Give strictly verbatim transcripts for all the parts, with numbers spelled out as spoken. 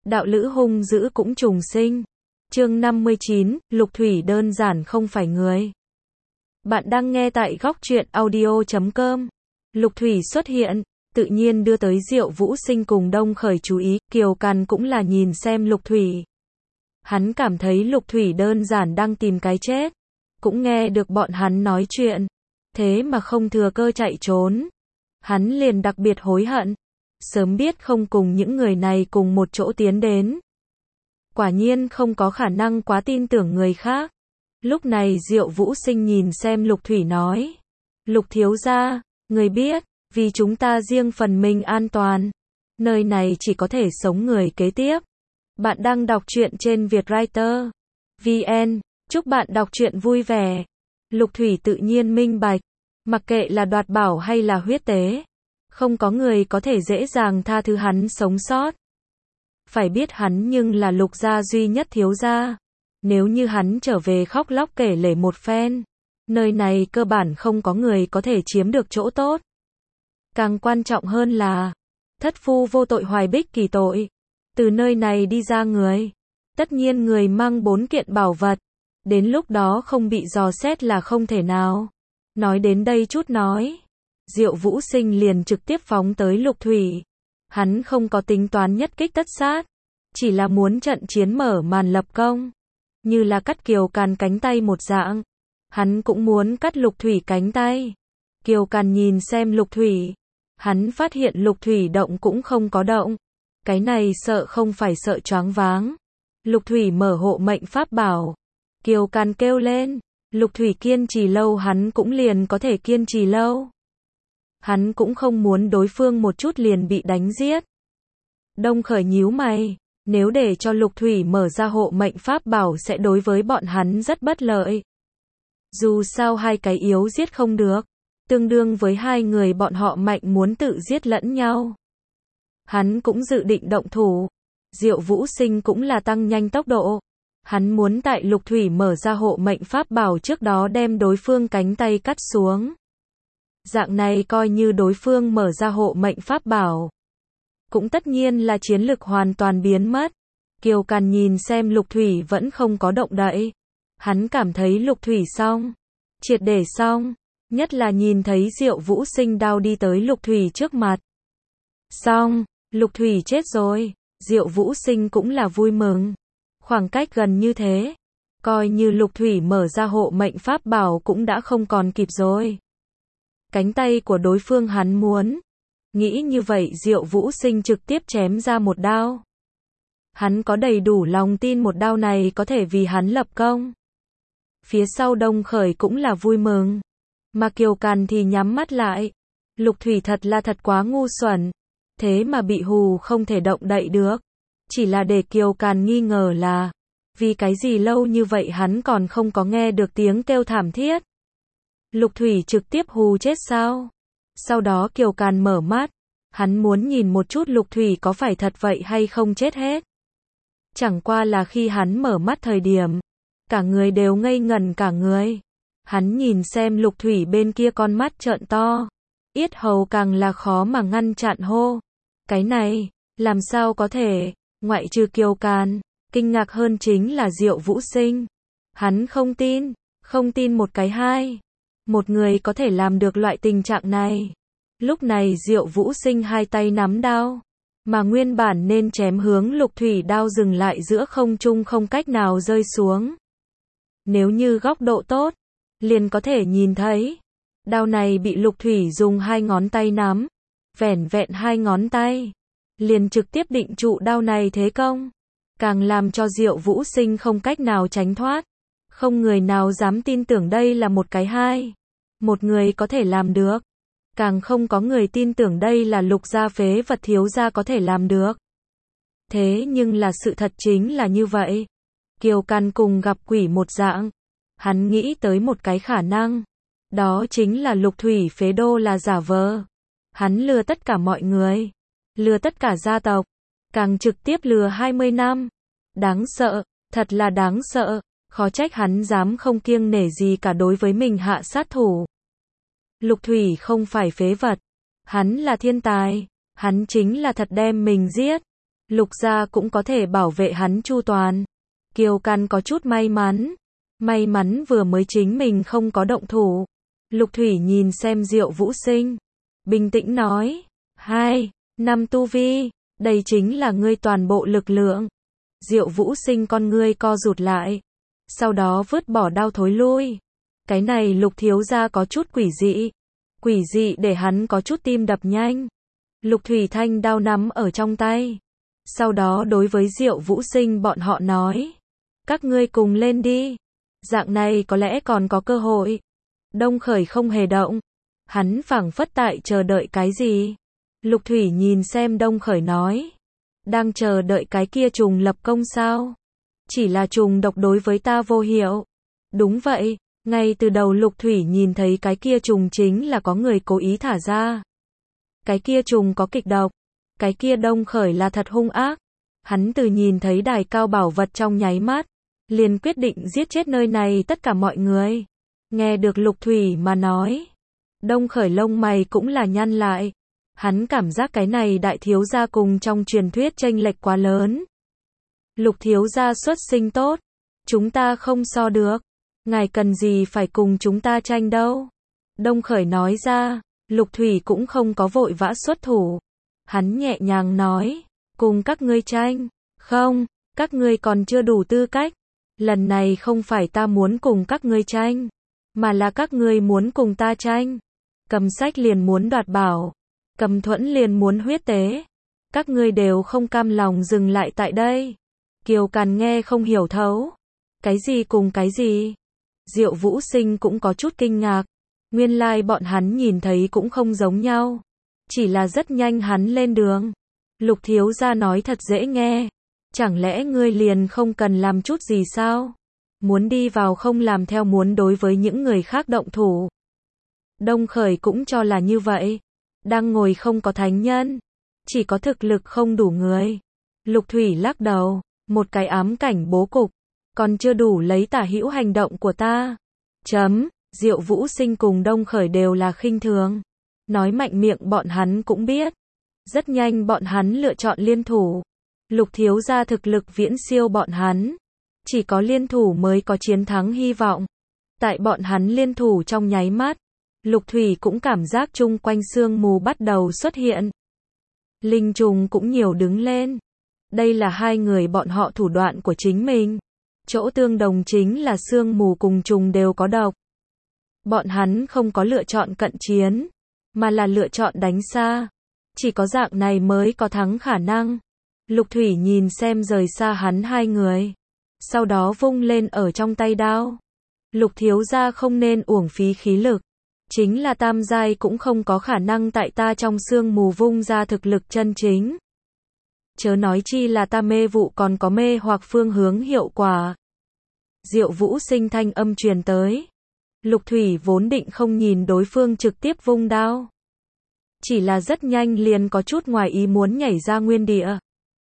đạo lữ hung dữ cũng trùng sinh. Chương năm mươi chín, Lục Thủy đơn giản không phải người. Bạn đang nghe tại góc truyện audio chấm com. Lục Thủy xuất hiện, tự nhiên đưa tới Diệu Vũ Sinh cùng Đông Khởi chú ý, Kiều Càn cũng là nhìn xem Lục Thủy. Hắn cảm thấy Lục Thủy đơn giản đang tìm cái chết. Cũng nghe được bọn hắn nói chuyện. Thế mà không thừa cơ chạy trốn. Hắn liền đặc biệt hối hận. Sớm biết không cùng những người này cùng một chỗ tiến đến. Quả nhiên không có khả năng quá tin tưởng người khác. Lúc này Diệu Vũ Sinh nhìn xem Lục Thủy nói. Lục thiếu gia, người biết, vì chúng ta riêng phần mình an toàn. Nơi này chỉ có thể sống người kế tiếp. Bạn đang đọc truyện trên Vietwriter chấm vn. Chúc bạn đọc truyện vui vẻ. Lục Thủy tự nhiên minh bạch. Mặc kệ là đoạt bảo hay là huyết tế. Không có người có thể dễ dàng tha thứ hắn sống sót. Phải biết hắn nhưng là Lục gia duy nhất thiếu gia. Nếu như hắn trở về khóc lóc kể lể một phen. Nơi này cơ bản không có người có thể chiếm được chỗ tốt. Càng quan trọng hơn là. Thất phu vô tội hoài bích kỳ tội. Từ nơi này đi ra người. Tất nhiên người mang bốn kiện bảo vật. Đến lúc đó không bị dò xét là không thể nào. Nói đến đây chút nói. Diệu Vũ Sinh liền trực tiếp phóng tới Lục Thủy. Hắn không có tính toán nhất kích tất sát. Chỉ là muốn trận chiến mở màn lập công. Như là cắt Kiều Càn cánh tay một dạng. Hắn cũng muốn cắt Lục Thủy cánh tay. Kiều Càn nhìn xem Lục Thủy. Hắn phát hiện Lục Thủy động cũng không có động. Cái này sợ không phải sợ choáng váng. Lục Thủy mở hộ mệnh pháp bảo. Kiều Càn kêu lên. Lục Thủy kiên trì lâu hắn cũng liền có thể kiên trì lâu. Hắn cũng không muốn đối phương một chút liền bị đánh giết. Đông Khởi nhíu mày. Nếu để cho Lục Thủy mở ra hộ mệnh pháp bảo sẽ đối với bọn hắn rất bất lợi. Dù sao hai cái yếu giết không được. Tương đương với hai người bọn họ mạnh muốn tự giết lẫn nhau. Hắn cũng dự định động thủ. Diệu Vũ Sinh cũng là tăng nhanh tốc độ. Hắn muốn tại Lục Thủy mở ra hộ mệnh pháp bảo trước đó đem đối phương cánh tay cắt xuống. Dạng này coi như đối phương mở ra hộ mệnh pháp bảo. Cũng tất nhiên là chiến lực hoàn toàn biến mất. Kiều Càn nhìn xem Lục Thủy vẫn không có động đậy. Hắn cảm thấy Lục Thủy xong. Triệt để xong. Nhất là nhìn thấy Diệu Vũ Sinh đao đi tới Lục Thủy trước mặt. Xong, Lục Thủy chết rồi. Diệu Vũ Sinh cũng là vui mừng. Khoảng cách gần như thế. Coi như Lục Thủy mở ra hộ mệnh pháp bảo cũng đã không còn kịp rồi. Cánh tay của đối phương hắn muốn. Nghĩ như vậy Diệu Vũ Sinh trực tiếp chém ra một đao. Hắn có đầy đủ lòng tin một đao này có thể vì hắn lập công. Phía sau Đông Khởi cũng là vui mừng. Mà Kiều Càn thì nhắm mắt lại. Lục Thủy thật là thật quá ngu xuẩn. Thế mà bị hù không thể động đậy được. Chỉ là để Kiều Càn nghi ngờ là. Vì cái gì lâu như vậy hắn còn không có nghe được tiếng kêu thảm thiết. Lục Thủy trực tiếp hù chết sao? Sau đó Kiều Càn mở mắt. Hắn muốn nhìn một chút Lục Thủy có phải thật vậy hay không chết hết. Chẳng qua là khi hắn mở mắt thời điểm. Cả người đều ngây ngẩn cả người. Hắn nhìn xem Lục Thủy bên kia con mắt trợn to. Yết hầu càng là khó mà ngăn chặn hô. Cái này, làm sao có thể, ngoại trừ Kiều Càn. Kinh ngạc hơn chính là Diệu Vũ Sinh. Hắn không tin, không tin một cái hai. Một người có thể làm được loại tình trạng này. Lúc này Diệu Vũ Sinh hai tay nắm đao. Mà nguyên bản nên chém hướng Lục Thủy đao dừng lại giữa không trung không cách nào rơi xuống. Nếu như góc độ tốt, liền có thể nhìn thấy. Đao này bị Lục Thủy dùng hai ngón tay nắm. Vẻn vẹn hai ngón tay. Liền trực tiếp định trụ đao này thế công. Càng làm cho Diệu Vũ Sinh không cách nào tránh thoát. Không người nào dám tin tưởng đây là một cái hai. Một người có thể làm được. Càng không có người tin tưởng đây là Lục gia phế vật thiếu gia có thể làm được. Thế nhưng là sự thật chính là như vậy. Kiều Càn cùng gặp quỷ một dạng. Hắn nghĩ tới một cái khả năng. Đó chính là Lục Thủy phế đô là giả vờ. Hắn lừa tất cả mọi người. Lừa tất cả gia tộc. Càng trực tiếp lừa hai mươi năm. Đáng sợ, thật là đáng sợ. Khó trách hắn dám không kiêng nể gì cả đối với mình hạ sát thủ. Lục Thủy không phải phế vật. Hắn là thiên tài. Hắn chính là thật đem mình giết. Lục gia cũng có thể bảo vệ hắn chu toàn. Kiều Căn có chút may mắn. May mắn vừa mới chính mình không có động thủ. Lục Thủy nhìn xem Diệu Vũ Sinh. Bình tĩnh nói. Hai, năm tu vi. Đây chính là ngươi toàn bộ lực lượng. Diệu Vũ Sinh con ngươi co rụt lại. Sau đó vứt bỏ đao thối lui. Cái này Lục thiếu gia có chút quỷ dị. Quỷ dị để hắn có chút tim đập nhanh. Lục Thủy thanh đao nắm ở trong tay. Sau đó đối với Diệu Vũ Sinh bọn họ nói. Các ngươi cùng lên đi. Dạng này có lẽ còn có cơ hội. Đông Khởi không hề động. Hắn phảng phất tại chờ đợi cái gì. Lục Thủy nhìn xem Đông Khởi nói. Đang chờ đợi cái kia trùng lập công sao? Chỉ là trùng độc đối với ta vô hiệu. Đúng vậy, ngay từ đầu Lục Thủy nhìn thấy cái kia trùng chính là có người cố ý thả ra. Cái kia trùng có kịch độc. Cái kia Đông Khởi là thật hung ác. Hắn từ nhìn thấy đài cao bảo vật trong nháy mắt, liền quyết định giết chết nơi này tất cả mọi người. Nghe được Lục Thủy mà nói, Đông Khởi lông mày cũng là nhăn lại. Hắn cảm giác cái này đại thiếu gia cùng trong truyền thuyết chênh lệch quá lớn. Lục thiếu gia xuất sinh tốt, chúng ta không so được. Ngài cần gì phải cùng chúng ta tranh đâu. Đông Khởi nói ra, Lục Thủy cũng không có vội vã xuất thủ. Hắn nhẹ nhàng nói, cùng các ngươi tranh. Không, các ngươi còn chưa đủ tư cách. Lần này không phải ta muốn cùng các ngươi tranh, mà là các ngươi muốn cùng ta tranh. Cầm Sách liền muốn đoạt bảo. Cầm Thuẫn liền muốn huyết tế. Các ngươi đều không cam lòng dừng lại tại đây. Kiều Càn nghe không hiểu thấu. Cái gì cùng cái gì? Diệu Vũ Sinh cũng có chút kinh ngạc. Nguyên lai bọn hắn nhìn thấy cũng không giống nhau. Chỉ là rất nhanh hắn lên đường. Lục thiếu gia nói thật dễ nghe. Chẳng lẽ ngươi liền không cần làm chút gì sao? Muốn đi vào không làm theo muốn đối với những người khác động thủ. Đông Khởi cũng cho là như vậy. Đang ngồi không có thánh nhân. Chỉ có thực lực không đủ người. Lục Thủy lắc đầu. Một cái ám cảnh bố cục. Còn chưa đủ lấy tả hữu hành động của ta. Chấm. Diệu Vũ Sinh cùng Đông Khởi đều là khinh thường. Nói mạnh miệng bọn hắn cũng biết. Rất nhanh bọn hắn lựa chọn liên thủ. Lục thiếu gia thực lực viễn siêu bọn hắn. Chỉ có liên thủ mới có chiến thắng hy vọng. Tại bọn hắn liên thủ trong nháy mắt, Lục Thủy cũng cảm giác chung quanh sương mù bắt đầu xuất hiện. Linh trùng cũng nhiều đứng lên. Đây là hai người bọn họ thủ đoạn của chính mình. Chỗ tương đồng chính là sương mù cùng trùng đều có độc. Bọn hắn không có lựa chọn cận chiến, mà là lựa chọn đánh xa. Chỉ có dạng này mới có thắng khả năng. Lục Thủy nhìn xem rời xa hắn hai người. Sau đó vung lên ở trong tay đao. Lục thiếu gia không nên uổng phí khí lực. Chính là tam giai cũng không có khả năng tại ta trong sương mù vung ra thực lực chân chính. Chớ nói chi là ta mê vụ còn có mê hoặc phương hướng hiệu quả. Diệu Vũ Sinh thanh âm truyền tới. Lục Thủy vốn định không nhìn đối phương trực tiếp vung đao. Chỉ là rất nhanh liền có chút ngoài ý muốn nhảy ra nguyên địa.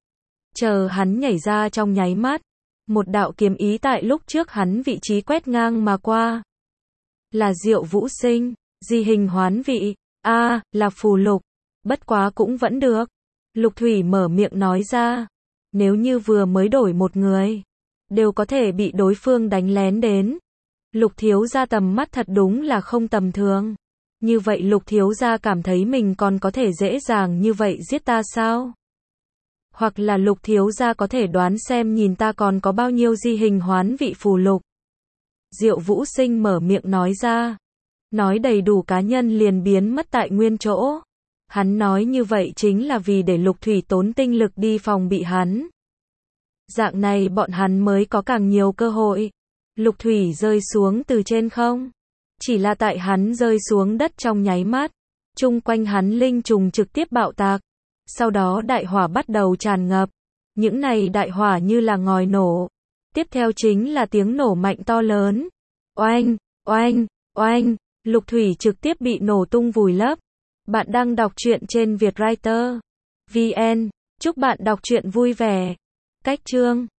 Chờ hắn nhảy ra trong nháy mắt. Một đạo kiếm ý tại lúc trước hắn vị trí quét ngang mà qua. Là Diệu Vũ Sinh, di hình hoán vị, a à, là phù lục. Bất quá cũng vẫn được. Lục Thủy mở miệng nói ra. Nếu như vừa mới đổi một người, đều có thể bị đối phương đánh lén đến. Lục thiếu gia tầm mắt thật đúng là không tầm thường. Như vậy Lục thiếu gia cảm thấy mình còn có thể dễ dàng như vậy giết ta sao? Hoặc là Lục thiếu gia có thể đoán xem nhìn ta còn có bao nhiêu di hình hoán vị phù lục. Diệu Vũ Sinh mở miệng nói ra. Nói đầy đủ cá nhân liền biến mất tại nguyên chỗ. Hắn nói như vậy chính là vì để Lục Thủy tốn tinh lực đi phòng bị hắn. Dạng này bọn hắn mới có càng nhiều cơ hội. Lục Thủy rơi xuống từ trên không. Chỉ là tại hắn rơi xuống đất trong nháy mắt. Chung quanh hắn linh trùng trực tiếp bạo tạc. Sau đó đại hỏa bắt đầu tràn ngập. Những này đại hỏa như là ngòi nổ. Tiếp theo chính là tiếng nổ mạnh to lớn. Oanh, oanh, oanh. Lục Thủy trực tiếp bị nổ tung vùi lấp. Bạn đang đọc truyện trên Vietwriter chấm vn. Chúc bạn đọc truyện vui vẻ. Cách chương